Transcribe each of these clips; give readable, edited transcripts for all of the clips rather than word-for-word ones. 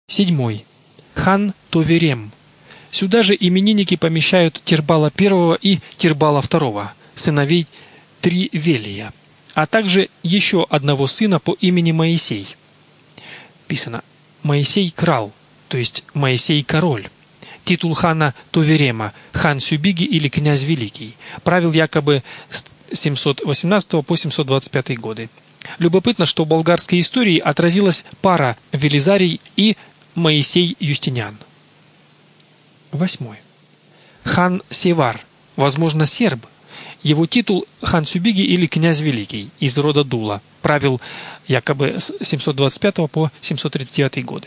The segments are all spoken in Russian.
7. Хан Товерем. Сюда же именинники помещают Тирбала I и Тирбала II, сыновей Тривелия, а также еще одного сына по имени Моисей. Писано «Моисей крал», то есть Моисей король. Титул хана Товерема, хан Сюбиги или князь Великий, правил якобы с 718 по 725 годы. Любопытно, что в болгарской истории отразилась пара Велизарий и Моисей Юстиниан. 8. Хан Севар, возможно, серб. Его титул хан Сюбиги или князь Великий из рода Дула, правил якобы с 725 по 739 годы.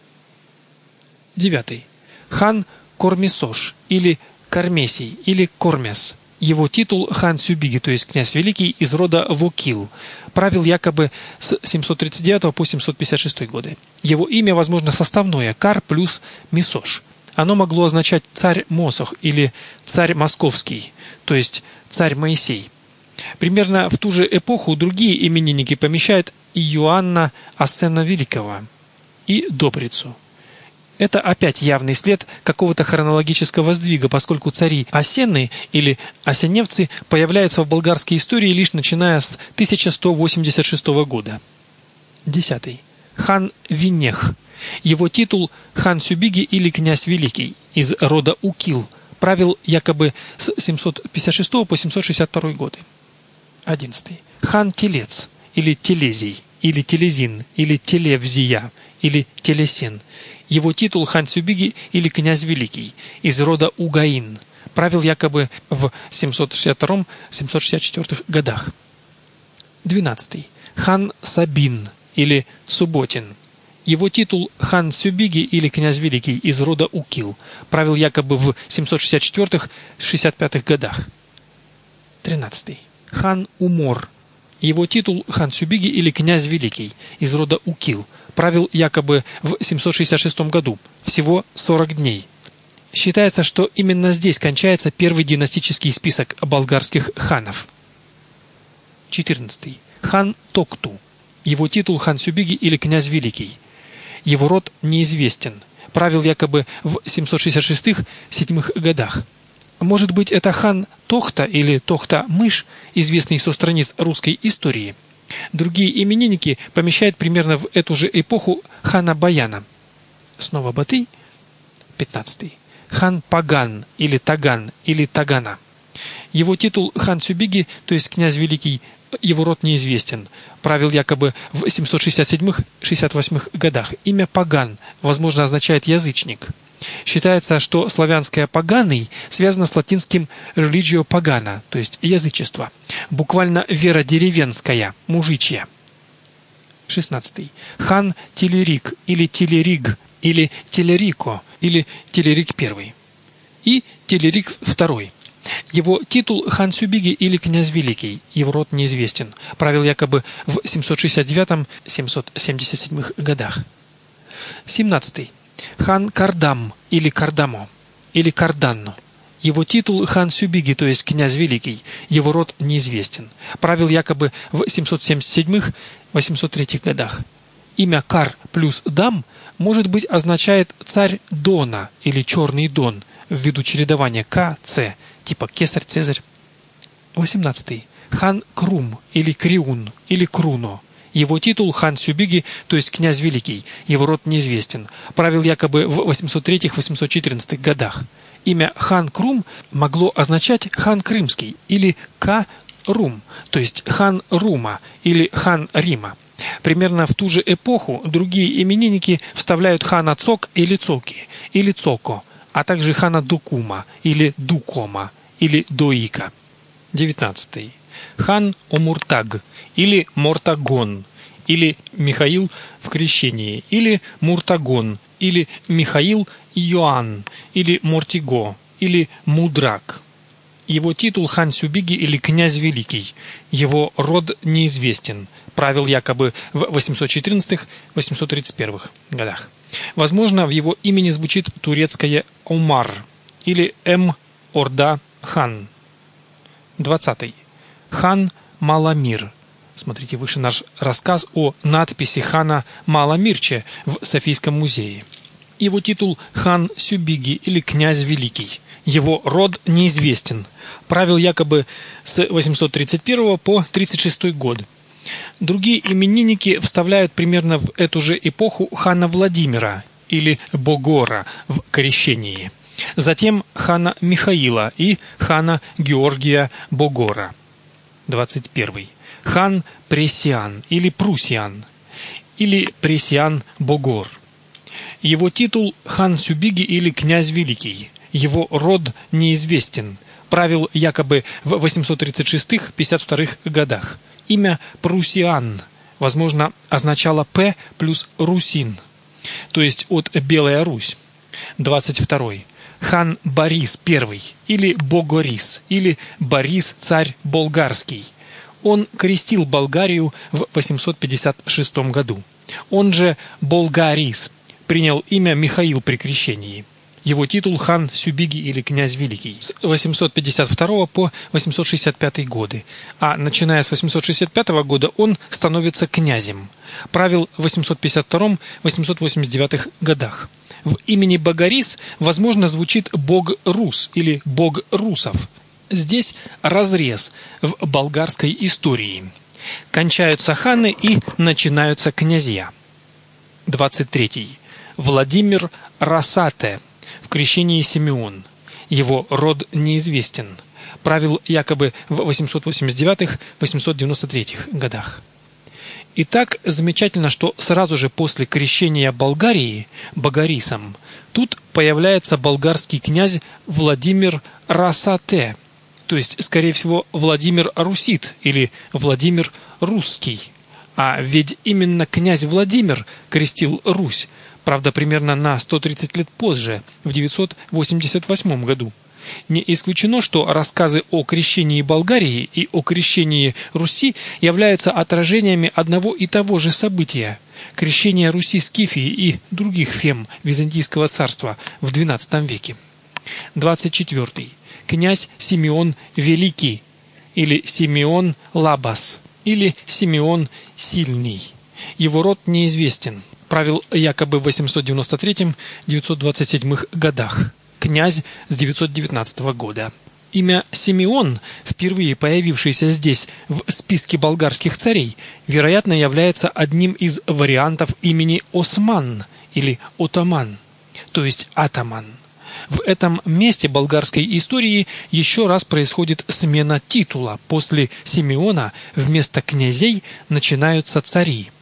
9. Хан Кормесош или Кармесий или Кормес. Его титул хан Сюбиги, то есть князь Великий из рода Вокил, правил якобы с 739 по 756 годы. Его имя, возможно, составное Кар плюс Месош. Оно могло означать царь Мосох или царь Московский, то есть царь Моисей. Примерно в ту же эпоху другие именинники помещают Иоанна Ассена Великого и Добрицу. Это опять явный след какого-то хронологического сдвига, поскольку цари Асены или осеневцы появляются в болгарской истории лишь начиная с 1186 года. 10. Хан Винех. Его титул хан Сюбиги или князь Великий из рода Укил, правил якобы с 756 по 762 годы. 11. Хан Телец или Телезий или Телезин или Телевзия или Телесин. Его титул хан Сюбиги или князь Великий из рода Угаин, правил якобы в 762-764 годах. 12. Хан Сабин или Субботин. Его титул хан Сюбиги или князь Великий из рода Укил, правил якобы в 764-65 годах. 13. Хан Умор. Его титул хан Сюбиги или князь Великий из рода Укил, правил якобы в 766 году, всего 40 дней. Считается, что именно здесь кончается первый династический список болгарских ханов. 14. Хан Токту. Его титул хан Сюбиги или князь Великий. Его род неизвестен, правил якобы в 766-7 годах. Может быть, это хан Тохта или Тохта-Мышь, известный со страниц русской истории. Другие именинники помещают примерно в эту же эпоху хана Баяна. Снова Батый. 15. Хан Паган или Таган или Тагана. Его титул хан Сюбиги, то есть князь Великий, его род неизвестен. Правил якобы в 767-68 годах. Имя Паган, возможно, означает язычник. Считается, что славянское «поганый» связано с латинским «religio pagana», то есть язычество. Буквально «вера деревенская», «мужичья». 16. Хан Телерик или Телериг или Телерико или Телерик I и Телерик II. Его титул хан Сюбиги или князь Великий, его род неизвестен. Правил якобы в 769-777 годах. 17. Хан Кардам или Кардамо или Карданно. Его титул хан Сюбиги, то есть князь Великий, его род неизвестен. Правил якобы в 777-803 годах. Имя Кар плюс Дам, может быть, означает царь Дона или черный Дон, ввиду чередования К-Ц, типа Кесарь, Цезарь. 18. Хан Крум или Криун или Круно. Его титул хан Сюбиги, то есть князь Великий, его род неизвестен. Правил якобы в 803-814 годах. Имя хан Крум могло означать хан Крымский или Ка-Рум, то есть хан Рума или хан Рима. Примерно в ту же эпоху другие именинники вставляют хана Цок или Цоки или Цоко, а также хана Дукума или Дукома или Доика. 19. Хан Омуртаг или Мортагон или Михаил в крещении или Муртагон или Михаил Иоанн или Мортиго или Мудрак. Его титул хан Сюбиги или князь Великий. Его род неизвестен. Правил якобы в 814-831 годах. Возможно, в его имени звучит турецкое Омар или Орда хан. 20. Хан Маламир. Смотрите выше наш рассказ о надписи хана Маламирче в Софийском музее. Его титул хан Сюбиги или князь Великий. Его род неизвестен. Правил якобы с 831 по 36 год. Другие именинники вставляют примерно в эту же эпоху хана Владимира или Богора в крещении. Затем хана Михаила и хана Георгия Богора. 21. Хан Пресиан или Прусиан или Пресиан Богор. Его титул хан Сюбиги или князь Великий. Его род неизвестен. Правил якобы в 836-52 годах. Имя Прусиан, возможно, означало «П» плюс «Русин», то есть от «Белая Русь». 22. Хан Борис I или Богорис или Борис царь болгарский. Он крестил Болгарию в 856 году. Он же Болгарис принял имя Михаил при крещении. Его титул хан Сюбиги или князь Великий с 852 по 865 годы, а начиная с 865 года он становится князем. Правил в 852-889 годах. В имени Богорис, возможно, звучит Бог Рус или Бог Русов. Здесь разрез в болгарской истории. Кончаются ханы и начинаются князья. 23. Владимир Расате. В крещении Симеон. Его род неизвестен. Правил якобы в 889-893 годах. И так замечательно, что сразу же после крещения Болгарии Богорисом тут появляется болгарский князь Владимир Расате, то есть, скорее всего, Владимир Русит или Владимир Русский. А ведь именно князь Владимир крестил Русь, правда, примерно на 130 лет позже, в 988 году. Не исключено, что рассказы о крещении Болгарии и о крещении Руси являются отражениями одного и того же события – крещения Руси Скифии и других фем Византийского царства в XII веке. 24. Князь Симеон Великий или Симеон Лабас или Симеон Сильный. Его род неизвестен. Правил якобы в 893-927 годах. Князь с 919 года. Имя Симеон, впервые появившееся здесь в списке болгарских царей, вероятно, является одним из вариантов имени Осман или Отоман, то есть атаман. В этом месте болгарской истории еще раз происходит смена титула. После Симеона вместо князей начинаются цари.